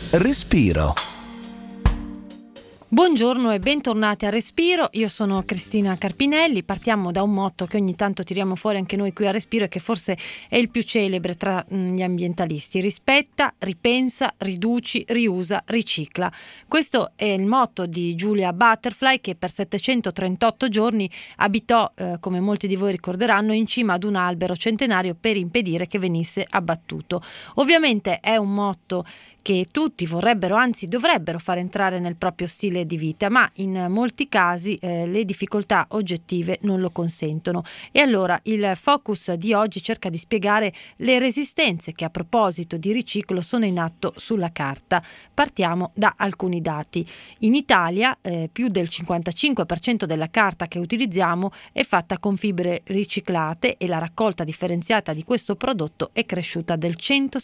Respiro. Buongiorno e bentornati a Respiro, io sono Cristina Carpinelli. Partiamo da un motto che ogni tanto tiriamo fuori anche noi qui a Respiro e che forse è il più celebre tra gli ambientalisti: rispetta, ripensa, riduci, riusa, ricicla. Questo è il motto di Julia Butterfly, che per 738 giorni abitò, come molti di voi ricorderanno, in cima ad un albero centenario per impedire che venisse abbattuto. Ovviamente è un motto che tutti vorrebbero, anzi dovrebbero far entrare nel proprio stile di vita, ma in molti casi le difficoltà oggettive non lo consentono. E allora il focus di oggi cerca di spiegare le resistenze che a proposito di riciclo sono in atto sulla carta. Partiamo da alcuni dati. In Italia più del 55% della carta che utilizziamo è fatta con fibre riciclate e la raccolta differenziata di questo prodotto è cresciuta del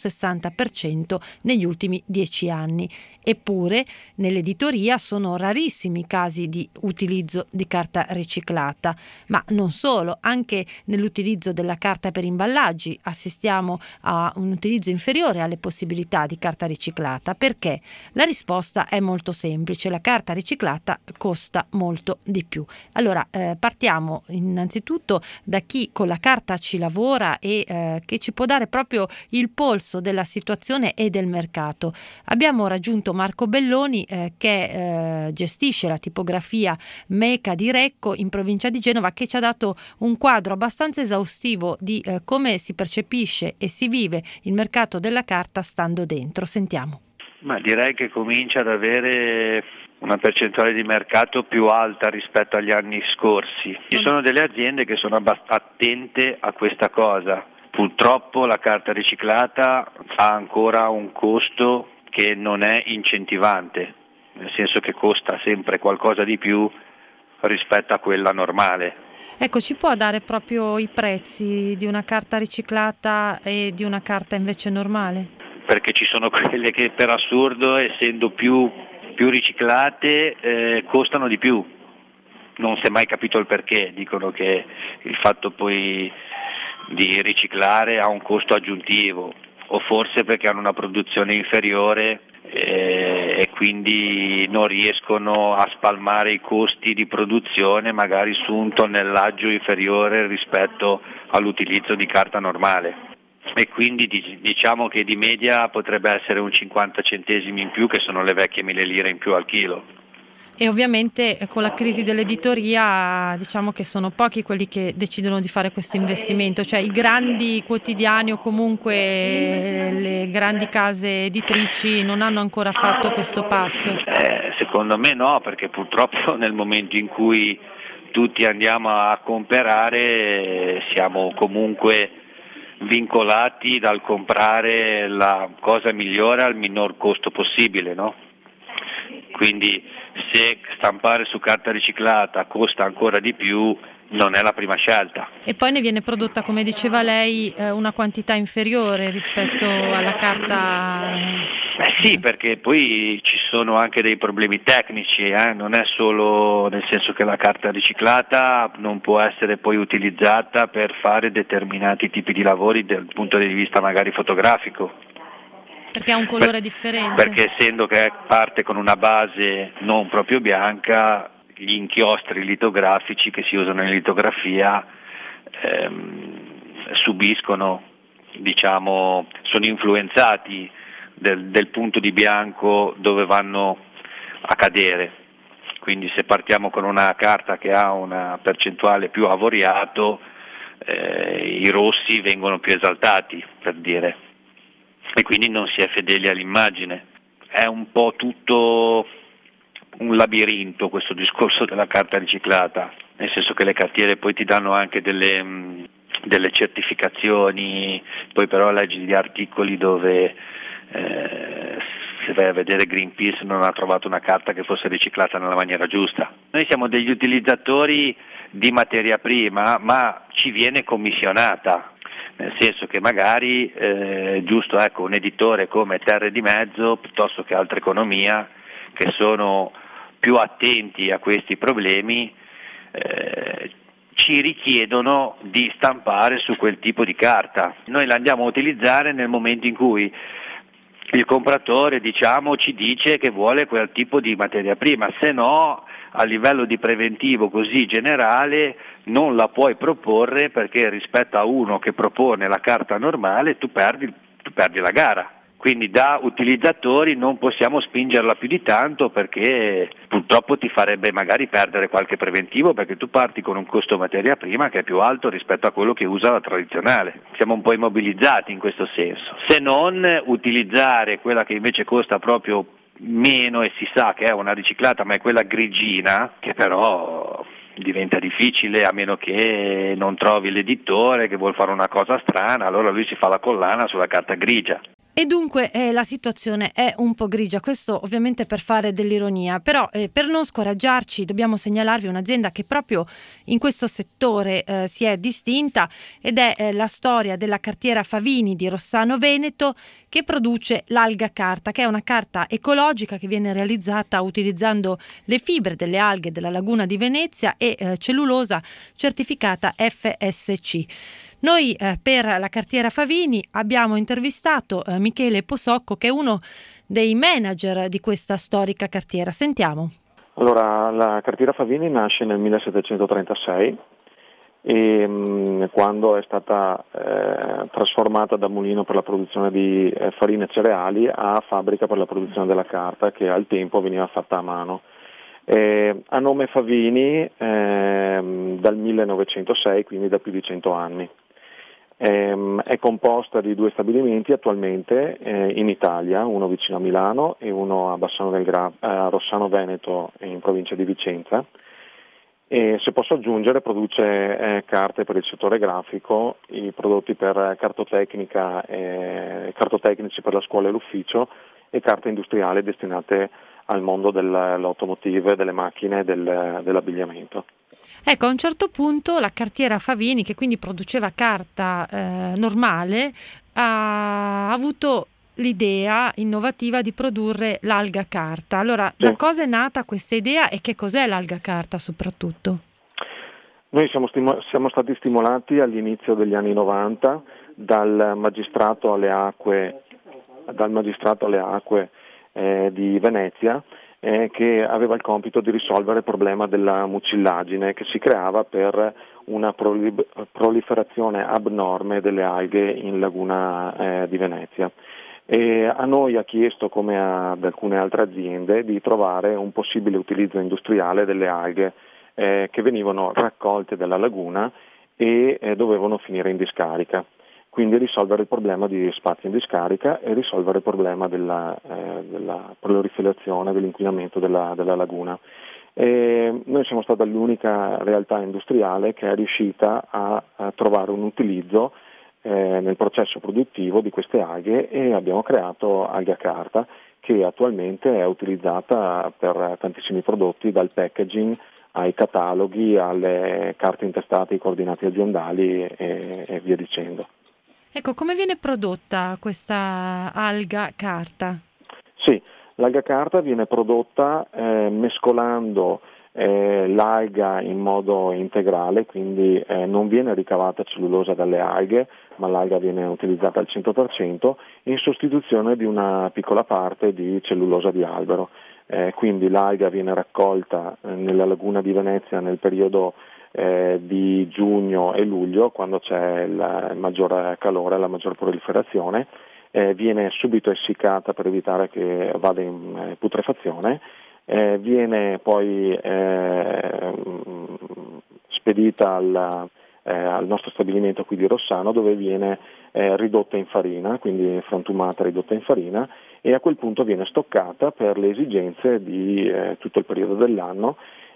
160% negli ultimi 10 anni. Eppure nell'editoria sono rarissimi i casi di utilizzo di carta riciclata, ma non solo, anche nell'utilizzo della carta per imballaggi assistiamo a un utilizzo inferiore alle possibilità di carta riciclata. Perché? La risposta è molto semplice: la carta riciclata costa molto di più. Allora partiamo innanzitutto da chi con la carta ci lavora e che ci può dare proprio il polso della situazione e del mercato. Abbiamo raggiunto Marco Belloni che gestisce la tipografia Meca di Recco in provincia di Genova, che ci ha dato un quadro abbastanza esaustivo di come si percepisce e si vive il mercato della carta stando dentro. Sentiamo. Ma direi che comincia ad avere una percentuale di mercato più alta rispetto agli anni scorsi. Ci sono delle aziende che sono attente a questa cosa. Purtroppo la carta riciclata ha ancora un costo che non è incentivante, nel senso che costa sempre qualcosa di più rispetto a quella normale. Ecco, ci può dare proprio i prezzi di una carta riciclata e di una carta invece normale? Perché ci sono quelle che per assurdo, essendo più riciclate, costano di più. Non si è mai capito il perché. Dicono che il fatto poi di riciclare ha un costo aggiuntivo, o forse perché hanno una produzione inferiore e quindi non riescono a spalmare i costi di produzione magari su un tonnellaggio inferiore rispetto all'utilizzo di carta normale. E quindi diciamo che di media potrebbe essere un 50 centesimi in più, che sono le vecchie 1000 lire in più al chilo. E ovviamente con la crisi dell'editoria diciamo che sono pochi quelli che decidono di fare questo investimento, cioè i grandi quotidiani o comunque le grandi case editrici non hanno ancora fatto questo passo. Secondo me no, perché purtroppo nel momento in cui tutti andiamo a comprare siamo comunque vincolati dal comprare la cosa migliore al minor costo possibile, no? Quindi se stampare su carta riciclata costa ancora di più, non è la prima scelta. E poi ne viene prodotta, come diceva lei, una quantità inferiore rispetto alla carta. Sì, perché poi ci sono anche dei problemi tecnici, non è solo nel senso che la carta riciclata non può essere poi utilizzata per fare determinati tipi di lavori dal punto di vista magari fotografico. Perché ha un colore differente? Perché essendo che parte con una base non proprio bianca, gli inchiostri litografici che si usano in litografia subiscono, sono influenzati del punto di bianco dove vanno a cadere. Quindi se partiamo con una carta che ha una percentuale più avoriato, i rossi vengono più esaltati, per dire. E quindi non si è fedeli all'immagine. È un po' tutto un labirinto questo discorso della carta riciclata, nel senso che le cartiere poi ti danno anche delle certificazioni, poi però leggi gli articoli dove se vai a vedere Greenpeace non ha trovato una carta che fosse riciclata nella maniera giusta. Noi siamo degli utilizzatori di materia prima, ma ci viene commissionata. Nel senso che magari giusto un editore come Terre di Mezzo piuttosto che Altra Economia, che sono più attenti a questi problemi, ci richiedono di stampare su quel tipo di carta. Noi la andiamo a utilizzare nel momento in cui il compratore, diciamo, ci dice che vuole quel tipo di materia prima, se no a livello di preventivo così generale non la puoi proporre, perché rispetto a uno che propone la carta normale tu perdi la gara. Quindi da utilizzatori non possiamo spingerla più di tanto, perché purtroppo ti farebbe magari perdere qualche preventivo, perché tu parti con un costo materia prima che è più alto rispetto a quello che usa la tradizionale. Siamo un po' immobilizzati in questo senso. Se non utilizzare quella che invece costa proprio meno e si sa che è una riciclata, ma è quella grigina, che però diventa difficile a meno che non trovi l'editore che vuol fare una cosa strana, allora lui si fa la collana sulla carta grigia. E dunque la situazione è un po' grigia, questo ovviamente per fare dell'ironia, però per non scoraggiarci dobbiamo segnalarvi un'azienda che proprio in questo settore si è distinta, ed è la storia della cartiera Favini di Rossano Veneto, che produce l'alga carta, che è una carta ecologica che viene realizzata utilizzando le fibre delle alghe della laguna di Venezia e cellulosa certificata FSC. Noi per la cartiera Favini abbiamo intervistato Michele Posocco, che è uno dei manager di questa storica cartiera. Sentiamo. Allora, la cartiera Favini nasce nel 1736 e quando è stata trasformata da mulino per la produzione di farine e cereali a fabbrica per la produzione della carta, che al tempo veniva fatta a mano. Ha nome Favini dal 1906, quindi da più di 100 anni. È composta di 2 stabilimenti attualmente in Italia, uno vicino a Milano e uno a Rossano Veneto in provincia di Vicenza. E, se posso aggiungere, produce carte per il settore grafico, i prodotti per cartotecnici per la scuola e l'ufficio, e carte industriali destinate al mondo dell'automotive, delle macchine e dell'abbigliamento. Ecco, a un certo punto la cartiera Favini, che quindi produceva carta normale, ha avuto l'idea innovativa di produrre l'alga carta. Allora, Sì. Da cosa è nata questa idea e che cos'è l'alga carta soprattutto? Noi siamo stati stimolati all'inizio degli anni 90 dal magistrato alle acque di Venezia, che aveva il compito di risolvere il problema della mucillagine che si creava per una proliferazione abnorme delle alghe in laguna di Venezia. E a noi ha chiesto, come ad alcune altre aziende, di trovare un possibile utilizzo industriale delle alghe che venivano raccolte dalla laguna e dovevano finire in discarica. Quindi risolvere il problema di spazio in discarica e risolvere il problema della proliferazione, dell'inquinamento della laguna. E noi siamo stata l'unica realtà industriale che è riuscita a trovare un utilizzo nel processo produttivo di queste alghe, e abbiamo creato alga carta, che attualmente è utilizzata per tantissimi prodotti, dal packaging ai cataloghi, alle carte intestate, ai coordinati aziendali e via dicendo. Ecco, come viene prodotta questa alga carta? Sì, l'alga carta viene prodotta mescolando l'alga in modo integrale, quindi non viene ricavata cellulosa dalle alghe, ma l'alga viene utilizzata al 100% in sostituzione di una piccola parte di cellulosa di albero. Quindi l'alga viene raccolta nella laguna di Venezia nel periodo di giugno e luglio, quando c'è il maggior calore, la maggior proliferazione, viene subito essiccata per evitare che vada in putrefazione, viene poi spedita al nostro stabilimento qui di Rossano, dove viene ridotta in farina, quindi frantumata, ridotta in farina, e a quel punto viene stoccata per le esigenze di tutto il periodo dell'anno.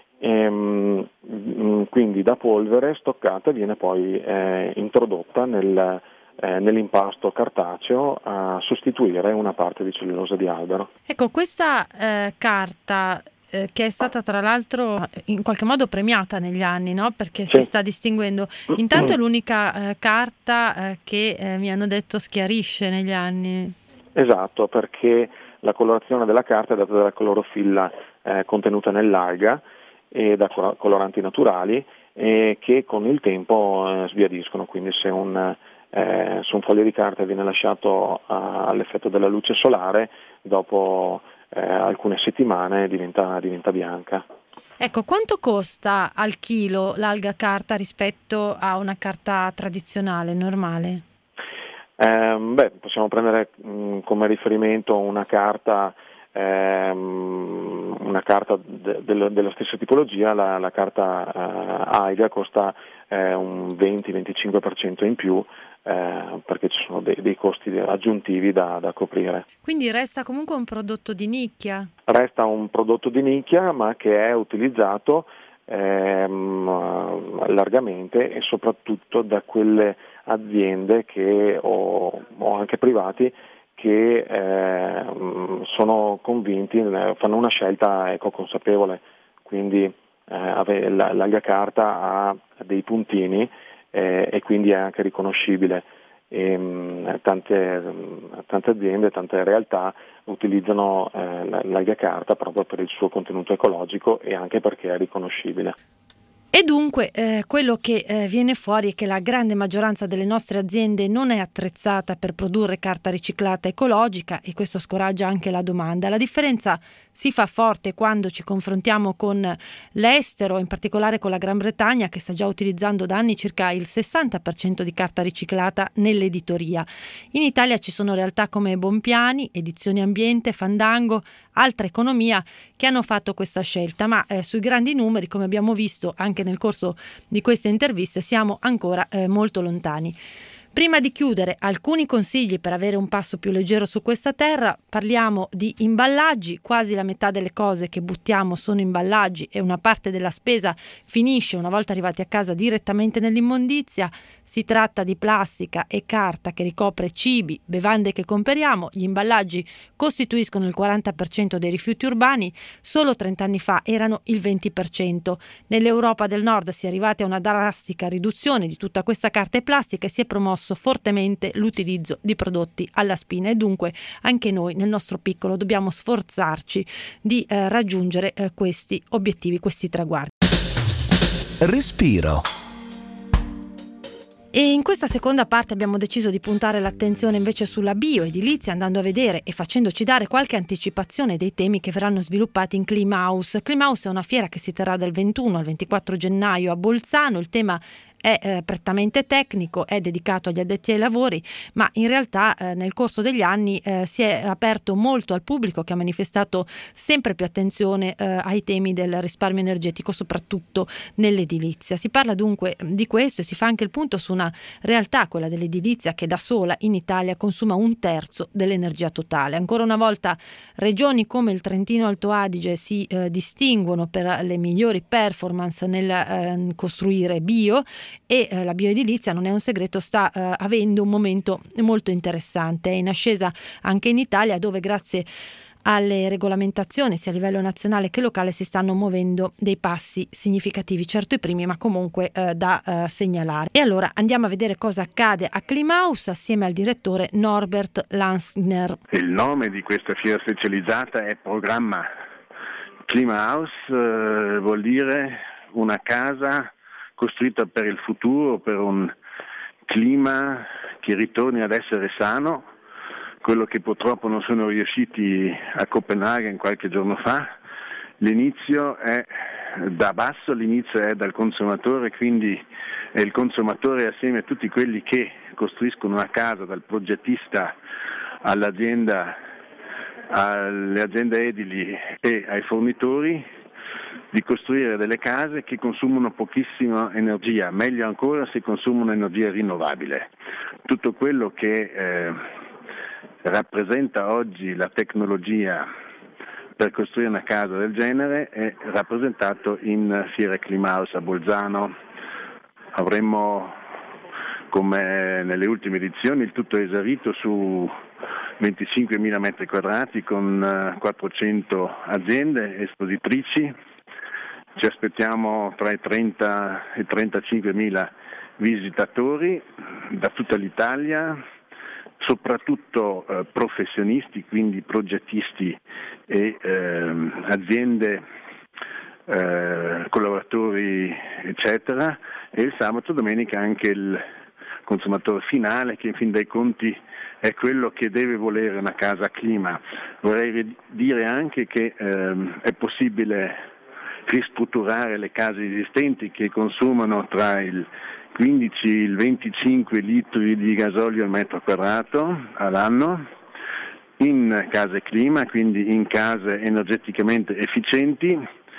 Quindi da polvere stoccata viene poi introdotta nell'impasto cartaceo a sostituire una parte di cellulosa di albero. Ecco, questa carta che è stata tra l'altro in qualche modo premiata negli anni, no? Perché Sì. si sta distinguendo. Intanto è l'unica carta che mi hanno detto schiarisce negli anni. Esatto, perché la colorazione della carta è data dalla clorofilla contenuta nell'alga e da coloranti naturali che con il tempo sbiadiscono, quindi se un su un foglio di carta e viene lasciato all'effetto della luce solare, dopo alcune settimane diventa bianca. Ecco, quanto costa al chilo l'alga carta rispetto a una carta tradizionale, normale? Possiamo prendere come riferimento una carta della stessa tipologia. La carta Aiga costa un 20-25% in più, perché ci sono dei costi aggiuntivi da coprire. Quindi resta comunque un prodotto di nicchia? Resta un prodotto di nicchia, ma che è utilizzato largamente, e soprattutto da quelle aziende o anche privati che sono convinti, fanno una scelta ecoconsapevole, quindi l'alga carta ha dei puntini e quindi è anche riconoscibile. Tante aziende, tante realtà utilizzano l'alga carta proprio per il suo contenuto ecologico e anche perché è riconoscibile. E dunque quello che viene fuori è che la grande maggioranza delle nostre aziende non è attrezzata per produrre carta riciclata ecologica, e questo scoraggia anche la domanda. La differenza si fa forte quando ci confrontiamo con l'estero, in particolare con la Gran Bretagna, che sta già utilizzando da anni circa il 60% di carta riciclata nell'editoria. In Italia ci sono realtà come Bompiani, Edizioni Ambiente, Fandango, Altra Economia che hanno fatto questa scelta, ma sui grandi numeri, come abbiamo visto anche nel corso di queste interviste, siamo ancora molto lontani. Prima di chiudere, alcuni consigli per avere un passo più leggero su questa terra. Parliamo di imballaggi. Quasi la metà delle cose che buttiamo sono imballaggi e una parte della spesa finisce, una volta arrivati a casa, direttamente nell'immondizia. Si tratta di plastica e carta che ricopre cibi, bevande che comperiamo. Gli imballaggi costituiscono il 40% dei rifiuti urbani, solo 30 anni fa erano il 20%. Nell'Europa del Nord si è arrivati a una drastica riduzione di tutta questa carta e plastica e si è promosso fortemente l'utilizzo di prodotti alla spina, e dunque anche noi nel nostro piccolo dobbiamo sforzarci di raggiungere questi obiettivi, questi traguardi. Respiro. E in questa seconda parte abbiamo deciso di puntare l'attenzione invece sulla bioedilizia, andando a vedere e facendoci dare qualche anticipazione dei temi che verranno sviluppati in Klimaus. Klimaus è una fiera che si terrà dal 21 al 24 gennaio a Bolzano. Il tema è prettamente tecnico, è dedicato agli addetti ai lavori, ma in realtà nel corso degli anni si è aperto molto al pubblico, che ha manifestato sempre più attenzione ai temi del risparmio energetico, soprattutto nell'edilizia. Si parla dunque di questo e si fa anche il punto su una realtà, quella dell'edilizia, che da sola in Italia consuma 1/3 dell'energia totale. Ancora una volta regioni come il Trentino Alto Adige si distinguono per le migliori performance nel costruire bio, e la bioedilizia, non è un segreto, sta avendo un momento molto interessante. È in ascesa anche in Italia, dove grazie alle regolamentazioni sia a livello nazionale che locale si stanno muovendo dei passi significativi, certo i primi, ma comunque da segnalare. E allora andiamo a vedere cosa accade a Klimaus assieme al direttore Norbert Lansner. Il nome di questa fiera specializzata è Programma. Klimaus vuol dire una casa costruita per il futuro, per un clima che ritorni ad essere sano, quello che purtroppo non sono riusciti a Copenaghen qualche giorno fa. L'inizio è da basso, l'inizio è dal consumatore, quindi è il consumatore assieme a tutti quelli che costruiscono una casa, dal progettista all'azienda, alle aziende edili e ai fornitori, di costruire delle case che consumano pochissima energia, meglio ancora se consumano energia rinnovabile. Tutto quello che rappresenta oggi la tecnologia per costruire una casa del genere è rappresentato in Fiera Klimaus a Bolzano. Avremmo, come nelle ultime edizioni, il tutto esaurito su 25.000 metri quadrati con 400 aziende espositrici. Ci aspettiamo tra i 30 e 35.000 visitatori da tutta l'Italia, soprattutto professionisti, quindi progettisti e aziende, collaboratori eccetera, e il sabato e domenica anche il consumatore finale, che in fin dei conti è quello che deve volere una casa a clima. Vorrei dire anche che è possibile ristrutturare le case esistenti che consumano tra il 15 e il 25 litri di gasolio al metro quadrato all'anno in case clima, quindi in case energeticamente efficienti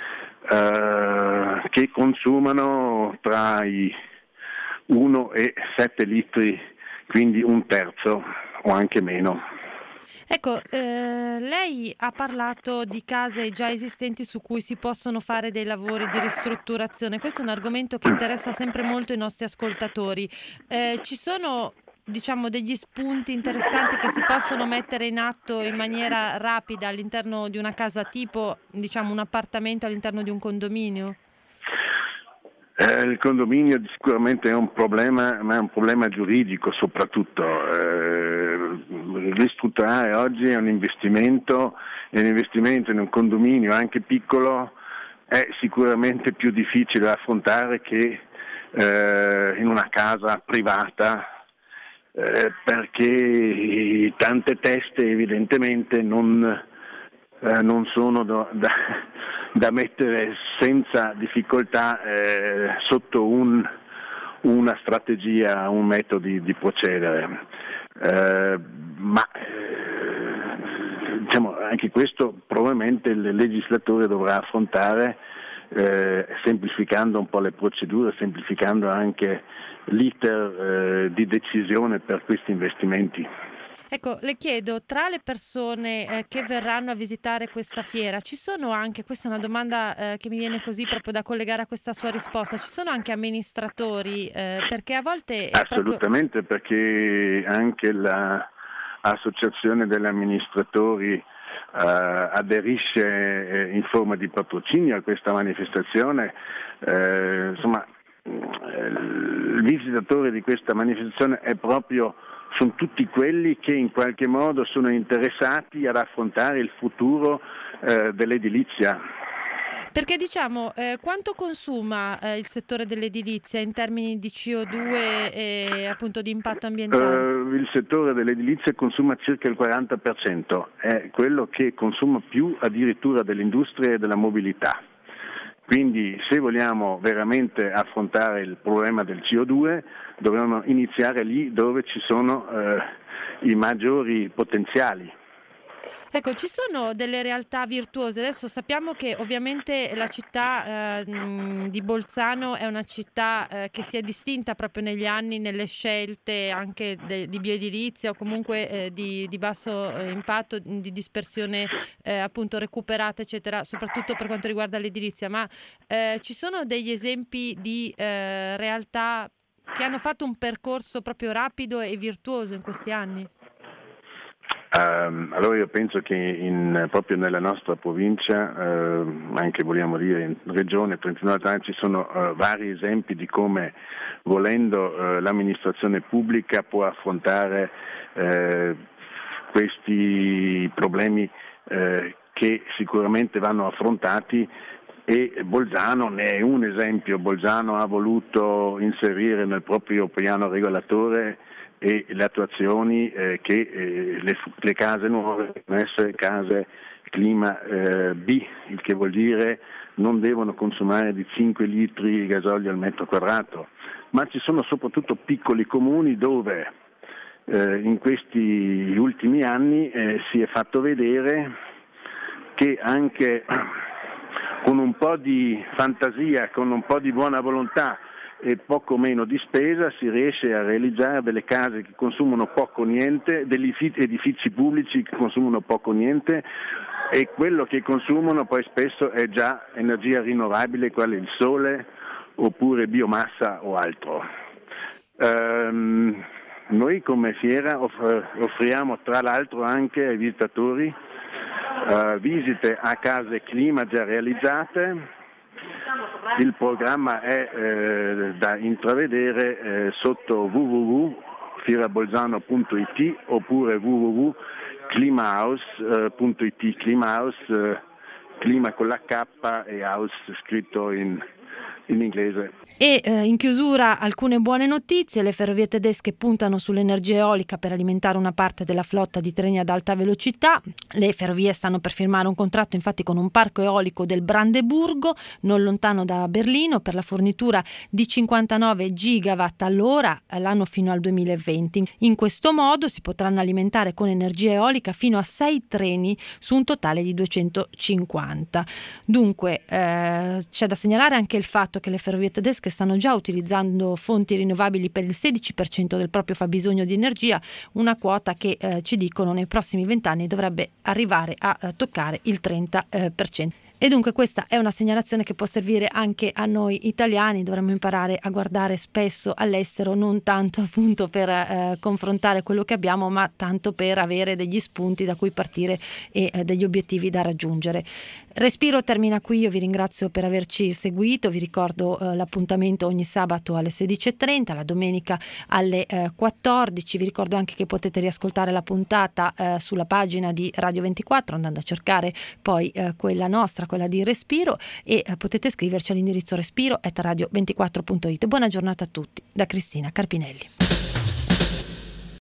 che consumano tra i 1 e 7 litri, quindi un terzo o anche meno. Ecco, lei ha parlato di case già esistenti su cui si possono fare dei lavori di ristrutturazione. Questo è un argomento che interessa sempre molto i nostri ascoltatori. Ci sono, diciamo, degli spunti interessanti che si possono mettere in atto in maniera rapida all'interno di una casa tipo, diciamo, un appartamento all'interno di un condominio? Il condominio sicuramente è un problema, ma è un problema giuridico soprattutto. Ristrutturare oggi è un investimento, e l'investimento in un condominio anche piccolo è sicuramente più difficile da affrontare che in una casa privata, perché tante teste evidentemente non sono da mettere senza difficoltà sotto una strategia, un metodo di procedere. Diciamo, anche questo probabilmente il legislatore dovrà affrontare, semplificando un po' le procedure, semplificando anche l'iter di decisione per questi investimenti. Ecco, le chiedo, tra le persone che verranno a visitare questa fiera, ci sono anche, questa è una domanda che mi viene così proprio da collegare a questa sua risposta, ci sono anche amministratori, perché a volte è assolutamente, perché anche l'associazione degli amministratori aderisce in forma di patrocinio a questa manifestazione. Insomma, il visitatore di questa manifestazione sono tutti quelli che in qualche modo sono interessati ad affrontare il futuro dell'edilizia. Perché diciamo, quanto consuma il settore dell'edilizia in termini di CO2 e appunto di impatto ambientale? Il settore dell'edilizia consuma circa il 40%, è quello che consuma più addirittura dell'industria e della mobilità. Quindi se vogliamo veramente affrontare il problema del CO2 dobbiamo iniziare lì dove ci sono i maggiori potenziali. Ecco, ci sono delle realtà virtuose. Adesso sappiamo che ovviamente la città di Bolzano è una città che si è distinta proprio negli anni nelle scelte anche di bioedilizia o comunque di basso impatto, di dispersione appunto recuperata, eccetera, soprattutto per quanto riguarda l'edilizia. Ma ci sono degli esempi di realtà che hanno fatto un percorso proprio rapido e virtuoso in questi anni? Allora io penso che proprio nella nostra provincia, anche vogliamo dire in regione Trentino-Alto ci sono vari esempi di come volendo l'amministrazione pubblica può affrontare questi problemi che sicuramente vanno affrontati, e Bolzano ne è un esempio. Bolzano ha voluto inserire nel proprio piano regolatore e le attuazioni che le case nuove devono essere case clima B, il che vuol dire non devono consumare di 5 litri di gasolio al metro quadrato, ma ci sono soprattutto piccoli comuni dove in questi ultimi anni si è fatto vedere che anche con un po' di fantasia, con un po' di buona volontà e poco meno di spesa si riesce a realizzare delle case che consumano poco o niente, degli edifici pubblici che consumano poco o niente, e quello che consumano poi spesso è già energia rinnovabile, quale il sole oppure biomassa o altro. Noi come fiera offriamo tra l'altro anche ai visitatori visite a case clima già realizzate. Il programma è da intravedere sotto www.fierabolzano.it oppure www.climahouse.it. Clima con la K e house scritto in in inglese. E in chiusura alcune buone notizie: le ferrovie tedesche puntano sull'energia eolica per alimentare una parte della flotta di treni ad alta velocità. Le ferrovie stanno per firmare un contratto infatti con un parco eolico del Brandeburgo, non lontano da Berlino, per la fornitura di 59 gigawatt all'ora l'anno fino al 2020. In questo modo si potranno alimentare con energia eolica fino a 6 treni su un totale di 250. Dunque c'è da segnalare anche il fatto che le ferrovie tedesche stanno già utilizzando fonti rinnovabili per il 16% del proprio fabbisogno di energia, una quota che ci dicono nei prossimi 20 anni dovrebbe arrivare a toccare il 30%. E dunque questa è una segnalazione che può servire anche a noi italiani. Dovremmo imparare a guardare spesso all'estero, non tanto appunto per confrontare quello che abbiamo, ma tanto per avere degli spunti da cui partire e degli obiettivi da raggiungere. Respiro termina qui, io vi ringrazio per averci seguito, vi ricordo l'appuntamento ogni sabato alle 16:30, la domenica alle 14, vi ricordo anche che potete riascoltare la puntata sulla pagina di Radio 24 andando a cercare poi quella nostra, quella di Respiro, e potete scriverci all'indirizzo respiro@radio24.it. Buona giornata a tutti da Cristina Carpinelli.